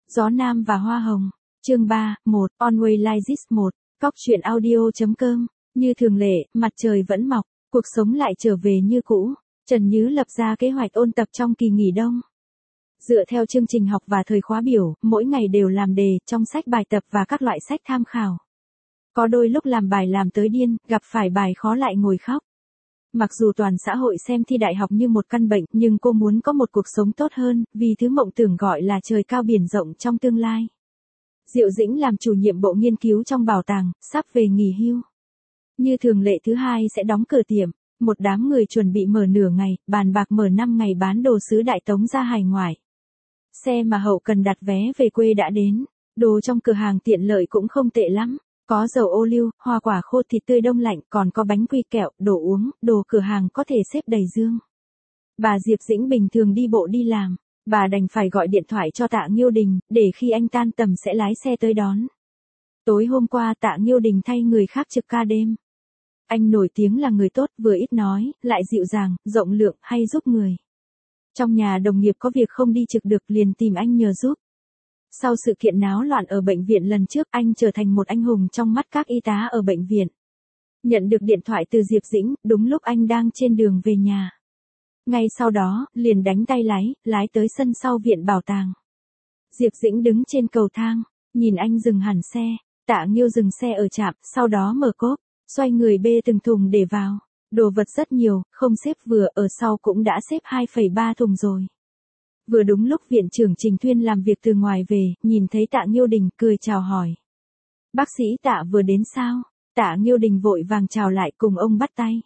Gió Nam và Hoa Hồng. Chương 3, 1, Always Like This 1, Cóc truyện audio.com. Như thường lệ, mặt trời vẫn mọc, cuộc sống lại trở về như cũ. Trần Nhứ lập ra kế hoạch ôn tập trong kỳ nghỉ đông. Dựa theo chương trình học và thời khóa biểu, mỗi ngày đều làm đề, trong sách bài tập và các loại sách tham khảo. Có đôi lúc làm bài làm tới điên, gặp phải bài khó lại ngồi khóc. Mặc dù toàn xã hội xem thi đại học như một căn bệnh, nhưng cô muốn có một cuộc sống tốt hơn, vì thứ mộng tưởng gọi là trời cao biển rộng trong tương lai. Diệu Dĩnh làm chủ nhiệm bộ nghiên cứu trong bảo tàng, sắp về nghỉ hưu. Như thường lệ thứ hai sẽ đóng cửa tiệm, một đám người chuẩn bị mở nửa ngày, bàn bạc mở 5 ngày bán đồ sứ Đại Tống ra hải ngoại. Xe mà Hậu cần đặt vé về quê đã đến, đồ trong cửa hàng tiện lợi cũng không tệ lắm. Có dầu ô liu, hoa quả khô, thịt tươi đông lạnh, còn có bánh quy kẹo, đồ uống, đồ cửa hàng có thể xếp đầy dương. Bà Diệp Dĩnh bình thường đi bộ đi làm, bà đành phải gọi điện thoại cho Tạ Nghiêu Đình, để khi anh tan tầm sẽ lái xe tới đón. Tối hôm qua Tạ Nghiêu Đình thay người khác trực ca đêm. Anh nổi tiếng là người tốt, vừa ít nói, lại dịu dàng, rộng lượng, hay giúp người. Trong nhà đồng nghiệp có việc không đi trực được liền tìm anh nhờ giúp. Sau sự kiện náo loạn ở bệnh viện lần trước, anh trở thành một anh hùng trong mắt các y tá ở bệnh viện. Nhận được điện thoại từ Diệp Dĩnh, đúng lúc anh đang trên đường về nhà. Ngay sau đó, liền đánh tay lái tới sân sau viện bảo tàng. Diệp Dĩnh đứng trên cầu thang, nhìn anh dừng hẳn xe. Tạ Nghiêu dừng xe ở trạm, sau đó mở cốp, xoay người bê từng thùng để vào. Đồ vật rất nhiều, không xếp vừa, ở sau cũng đã xếp 2,3 thùng rồi. Vừa đúng lúc viện trưởng Trình Thuyên làm việc từ ngoài về, nhìn thấy Tạ Nghiêu Đình, cười chào hỏi. Bác sĩ Tạ vừa đến sao? Tạ Nghiêu Đình vội vàng chào lại, cùng ông bắt tay.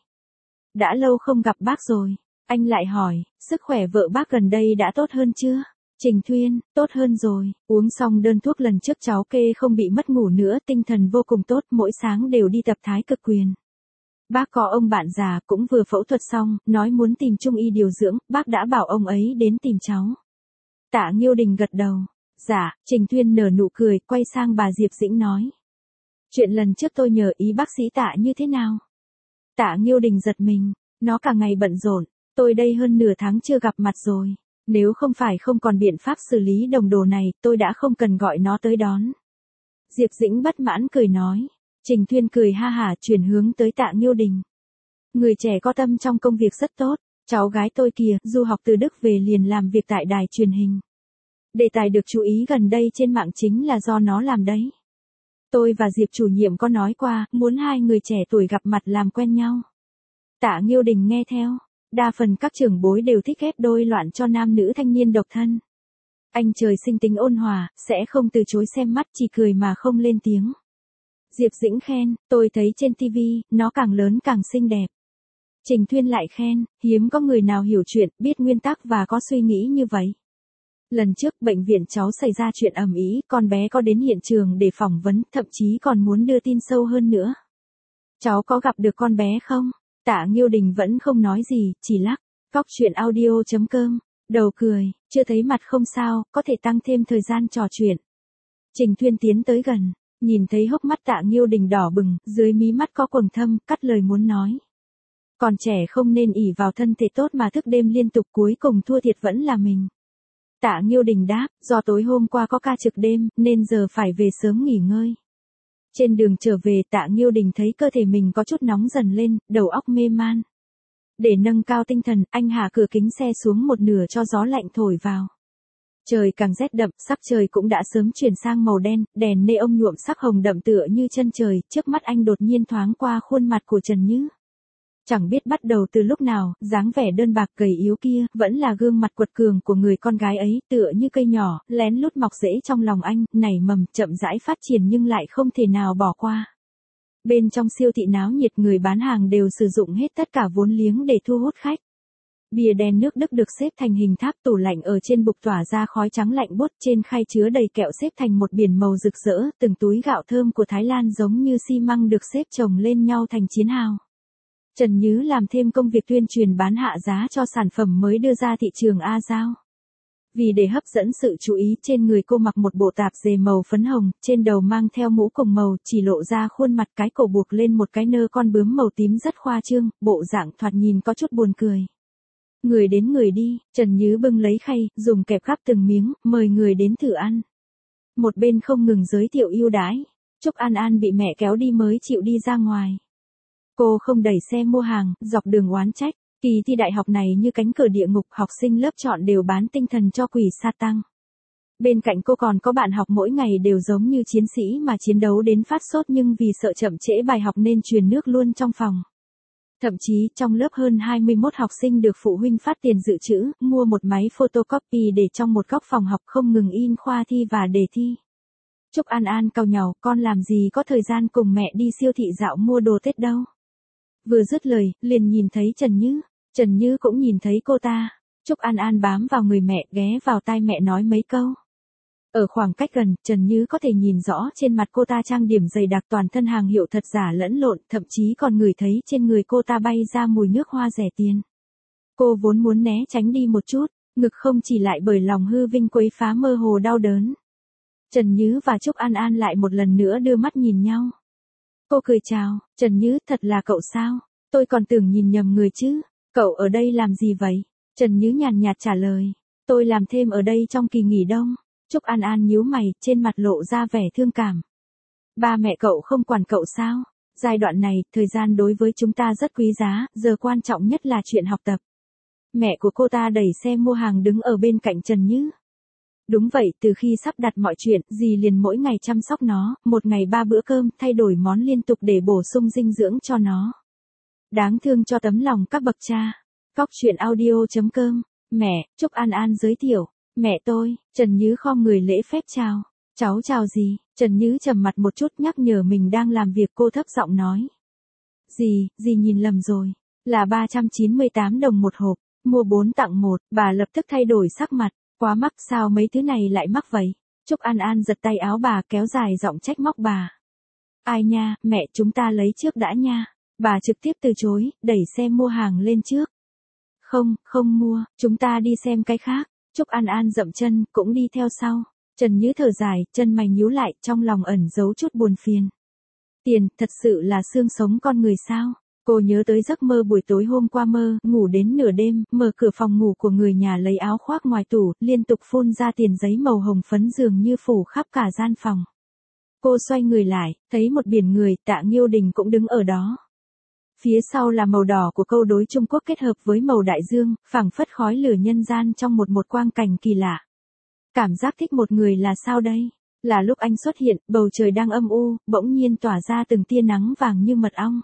Đã lâu không gặp bác rồi. Anh lại hỏi, sức khỏe vợ bác gần đây đã tốt hơn chưa? Trình Thuyên, tốt hơn rồi, uống xong đơn thuốc lần trước cháu kê không bị mất ngủ nữa, tinh thần vô cùng tốt, mỗi sáng đều đi tập thái cực quyền. Bác có ông bạn già cũng vừa phẫu thuật xong, nói muốn tìm trung y điều dưỡng, bác đã bảo ông ấy đến tìm cháu. Tạ Nghiêu Đình gật đầu. Dạ, Trình Thuyên nở nụ cười, quay sang bà Diệp Dĩnh nói. Chuyện lần trước tôi nhờ ý bác sĩ Tạ như thế nào? Tạ Nghiêu Đình giật mình, nó cả ngày bận rộn, tôi đây hơn nửa tháng chưa gặp mặt rồi. Nếu không phải không còn biện pháp xử lý đồng đồ này, tôi đã không cần gọi nó tới đón. Diệp Dĩnh bất mãn cười nói. Trình Thuyên cười ha hả chuyển hướng tới Tạ Nghiêu Đình. Người trẻ có tâm trong công việc rất tốt, cháu gái tôi kìa, du học từ Đức về liền làm việc tại đài truyền hình. Đề tài được chú ý gần đây trên mạng chính là do nó làm đấy. Tôi và Diệp chủ nhiệm có nói qua, muốn hai người trẻ tuổi gặp mặt làm quen nhau. Tạ Nghiêu Đình nghe theo, đa phần các trưởng bối đều thích ghép đôi loạn cho nam nữ thanh niên độc thân. Anh trời sinh tính ôn hòa, sẽ không từ chối xem mắt, chỉ cười mà không lên tiếng. Diệp Dĩnh khen, tôi thấy trên TV, nó càng lớn càng xinh đẹp. Trình Thuyên lại khen, hiếm có người nào hiểu chuyện, biết nguyên tắc và có suy nghĩ như vậy. Lần trước bệnh viện cháu xảy ra chuyện ầm ĩ, con bé có đến hiện trường để phỏng vấn, thậm chí còn muốn đưa tin sâu hơn nữa. Cháu có gặp được con bé không? Tạ Nghiêu Đình vẫn không nói gì, chỉ lắc. Cóc truyện audio.com, đầu cười, chưa thấy mặt không sao, có thể tăng thêm thời gian trò chuyện. Trình Thuyên tiến tới gần. Nhìn thấy hốc mắt Tạ Nghiêu Đình đỏ bừng, dưới mí mắt có quầng thâm, cắt lời muốn nói. Còn trẻ không nên ỷ vào thân thể tốt mà thức đêm liên tục, cuối cùng thua thiệt vẫn là mình. Tạ Nghiêu Đình đáp, do tối hôm qua có ca trực đêm, nên giờ phải về sớm nghỉ ngơi. Trên đường trở về Tạ Nghiêu Đình thấy cơ thể mình có chút nóng dần lên, đầu óc mê man. Để nâng cao tinh thần, anh hạ cửa kính xe xuống một nửa cho gió lạnh thổi vào. Trời càng rét đậm, sắc trời cũng đã sớm chuyển sang màu đen, đèn neon nhuộm sắc hồng đậm tựa như chân trời, trước mắt anh đột nhiên thoáng qua khuôn mặt của Trần Nhứ. Chẳng biết bắt đầu từ lúc nào, dáng vẻ đơn bạc gầy yếu kia, vẫn là gương mặt quật cường của người con gái ấy, tựa như cây nhỏ, lén lút mọc rễ trong lòng anh, nảy mầm, chậm rãi phát triển nhưng lại không thể nào bỏ qua. Bên trong siêu thị náo nhiệt, người bán hàng đều sử dụng hết tất cả vốn liếng để thu hút khách. Bìa đèn nước Đức được xếp thành hình tháp, tủ lạnh ở trên bục tỏa ra khói trắng lạnh buốt, trên khay chứa đầy kẹo xếp thành một biển màu rực rỡ, từng túi gạo thơm của Thái Lan giống như xi măng được xếp chồng lên nhau thành chiến hào. Trần Nhứ làm thêm công việc tuyên truyền bán hạ giá cho sản phẩm mới đưa ra thị trường A Giao. Vì để hấp dẫn sự chú ý, trên người cô mặc một bộ tạp dề màu phấn hồng, trên đầu mang theo mũ cùng màu, chỉ lộ ra khuôn mặt, cái cổ buộc lên một cái nơ con bướm màu tím rất khoa trương, bộ dạng thoạt nhìn có chút buồn cười. Người đến người đi, Trần Nhứ bưng lấy khay, dùng kẹp gắp từng miếng, mời người đến thử ăn. một bên không ngừng giới thiệu ưu đãi. Trúc An An bị mẹ kéo đi mới chịu đi ra ngoài. Cô không đẩy xe mua hàng, dọc đường oán trách, kỳ thi đại học này như cánh cửa địa ngục, học sinh lớp chọn đều bán tinh thần cho quỷ sa tăng. Bên cạnh cô còn có bạn học mỗi ngày đều giống như chiến sĩ mà chiến đấu đến phát sốt nhưng vì sợ chậm trễ bài học nên truyền nước luôn trong phòng. Thậm chí trong lớp hơn 21 học sinh được phụ huynh phát tiền dự trữ, mua một máy photocopy để trong một góc phòng học không ngừng in khoa thi và đề thi. Trúc An An cau nhàu, con làm gì có thời gian cùng mẹ đi siêu thị dạo mua đồ Tết đâu. Vừa dứt lời, liền nhìn thấy Trần Như. Trần Như cũng nhìn thấy cô ta. Trúc An An bám vào người mẹ, ghé vào tai mẹ nói mấy câu. Ở khoảng cách gần, Trần Như có thể nhìn rõ trên mặt cô ta trang điểm dày đặc, toàn thân hàng hiệu thật giả lẫn lộn, thậm chí còn ngửi thấy trên người cô ta bay ra mùi nước hoa rẻ tiền. Cô vốn muốn né tránh đi một chút, ngực không chỉ lại bởi lòng hư vinh quấy phá mơ hồ đau đớn. Trần Như và Trúc An An lại một lần nữa đưa mắt nhìn nhau. Cô cười chào, Trần Như, thật là cậu sao? Tôi còn tưởng nhìn nhầm người chứ. Cậu ở đây làm gì vậy? Trần Như nhàn nhạt trả lời. Tôi làm thêm ở đây trong kỳ nghỉ đông. Trúc An An nhíu mày, trên mặt lộ ra vẻ thương cảm. Ba mẹ cậu không quản cậu sao? Giai đoạn này, thời gian đối với chúng ta rất quý giá, giờ quan trọng nhất là chuyện học tập. Mẹ của cô ta đẩy xe mua hàng đứng ở bên cạnh Trần Như. Đúng vậy, từ khi sắp đặt mọi chuyện, dì liền mỗi ngày chăm sóc nó, một ngày 3 bữa cơm, thay đổi món liên tục để bổ sung dinh dưỡng cho nó. Đáng thương cho tấm lòng các bậc cha. Cóc truyện audio.com. Mẹ, Trúc An An giới thiệu. Mẹ tôi. Trần Như khom người lễ phép chào. Cháu chào dì. Trần Như trầm mặt một chút nhắc nhở mình đang làm việc, cô thấp giọng nói. Dì nhìn lầm rồi. Là 398 đồng một hộp, mua 4 tặng 1, bà lập tức thay đổi sắc mặt. Quá mắc, sao mấy thứ này lại mắc vậy? Trúc An An giật tay áo bà, kéo dài giọng trách móc bà. Ai nha, mẹ, chúng ta lấy trước đã nha. Bà trực tiếp từ chối, đẩy xe mua hàng lên trước. Không mua, chúng ta đi xem cái khác. Trúc An An dậm chân, cũng đi theo sau. Trần Như thở dài, chân mày nhíu lại, trong lòng ẩn giấu chút buồn phiền. Tiền, thật sự là xương sống con người sao? Cô nhớ tới giấc mơ buổi tối hôm qua, mơ, ngủ đến nửa đêm, mở cửa phòng ngủ của người nhà lấy áo khoác ngoài tủ, liên tục phun ra tiền giấy màu hồng phấn dường như phủ khắp cả gian phòng. Cô xoay người lại, thấy một biển người, Tạ Nghiêu Đình cũng đứng ở đó. Phía sau là màu đỏ của câu đối Trung Quốc kết hợp với màu đại dương, phảng phất khói lửa nhân gian trong một quang cảnh kỳ lạ. Cảm giác thích một người là sao đây? Là lúc anh xuất hiện, bầu trời đang âm u, bỗng nhiên tỏa ra từng tia nắng vàng như mật ong.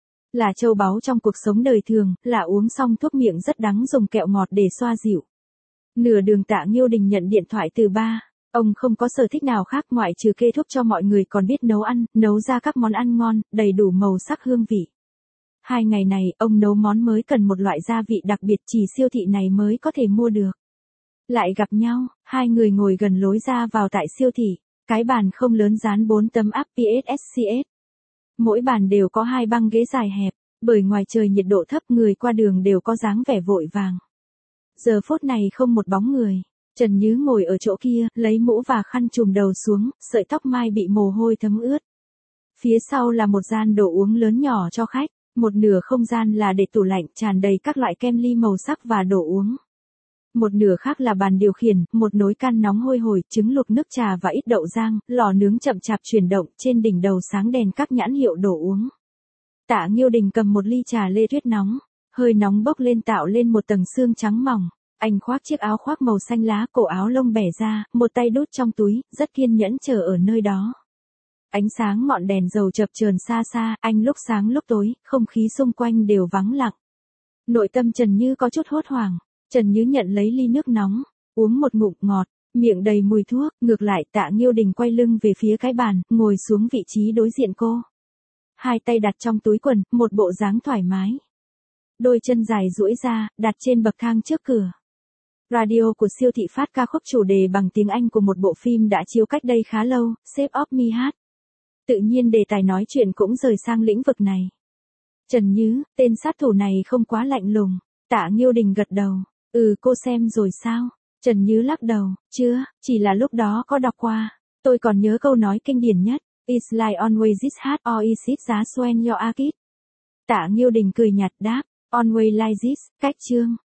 Là châu báu trong cuộc sống đời thường, là uống xong thuốc miệng rất đắng dùng kẹo ngọt để xoa dịu. Nửa đường Tạ Nghiêu Đình nhận điện thoại từ ba. Ông không có sở thích nào khác ngoại trừ kê thuốc cho mọi người, còn biết nấu ăn, nấu ra các món ăn ngon, đầy đủ màu sắc hương vị. 2 ngày này, ông nấu món mới cần một loại gia vị đặc biệt chỉ siêu thị này mới có thể mua được. Lại gặp nhau, hai người ngồi gần lối ra vào tại siêu thị, cái bàn không lớn dán 4 tấm áp PSSCS. Mỗi bàn đều có 2 băng ghế dài hẹp, bởi ngoài trời nhiệt độ thấp, người qua đường đều có dáng vẻ vội vàng. Giờ phút này không một bóng người, Trần Như ngồi ở chỗ kia, lấy mũ và khăn trùm đầu xuống, sợi tóc mai bị mồ hôi thấm ướt. Phía sau là một gian đồ uống lớn nhỏ cho khách, một nửa không gian là để tủ lạnh tràn đầy các loại kem ly màu sắc và đồ uống. Một nửa khác là bàn điều khiển, một nồi can nóng hôi hổi, trứng luộc, nước trà và ít đậu rang, lò nướng chậm chạp chuyển động, trên đỉnh đầu sáng đèn các nhãn hiệu đồ uống. Tạ Nghiêu Đình cầm một ly trà lê tuyết nóng, hơi nóng bốc lên tạo lên một tầng sương trắng mỏng. Anh khoác chiếc áo khoác màu xanh lá, cổ áo lông bẻ ra, một tay đút trong túi, rất kiên nhẫn chờ ở nơi đó. Ánh sáng ngọn đèn dầu chập chờn xa xa, anh lúc sáng lúc tối, không khí xung quanh đều vắng lặng. Nội tâm Trần Như có chút hốt hoảng. Trần Như nhận lấy ly nước nóng, uống một ngụm ngọt, miệng đầy mùi thuốc, ngược lại Tạ Nghiêu Đình quay lưng về phía cái bàn, ngồi xuống vị trí đối diện cô. Hai tay đặt trong túi quần, một bộ dáng thoải mái. Đôi chân dài duỗi ra, đặt trên bậc thang trước cửa. Radio của siêu thị phát ca khúc chủ đề bằng tiếng Anh của một bộ phim đã chiếu cách đây khá lâu, Shape of Me hát. Tự nhiên đề tài nói chuyện cũng rời sang lĩnh vực này. Trần Như, tên sát thủ này không quá lạnh lùng. Tạ Nghiêu Đình gật đầu. Cô xem rồi sao? Trần Như lắc đầu, chưa, chỉ là lúc đó có đọc qua. Tôi còn nhớ câu nói kinh điển nhất, It's like always this hard or is it just when you're a kid? Tạ Nghiêu Đình cười nhạt đáp, always like this, cách chương.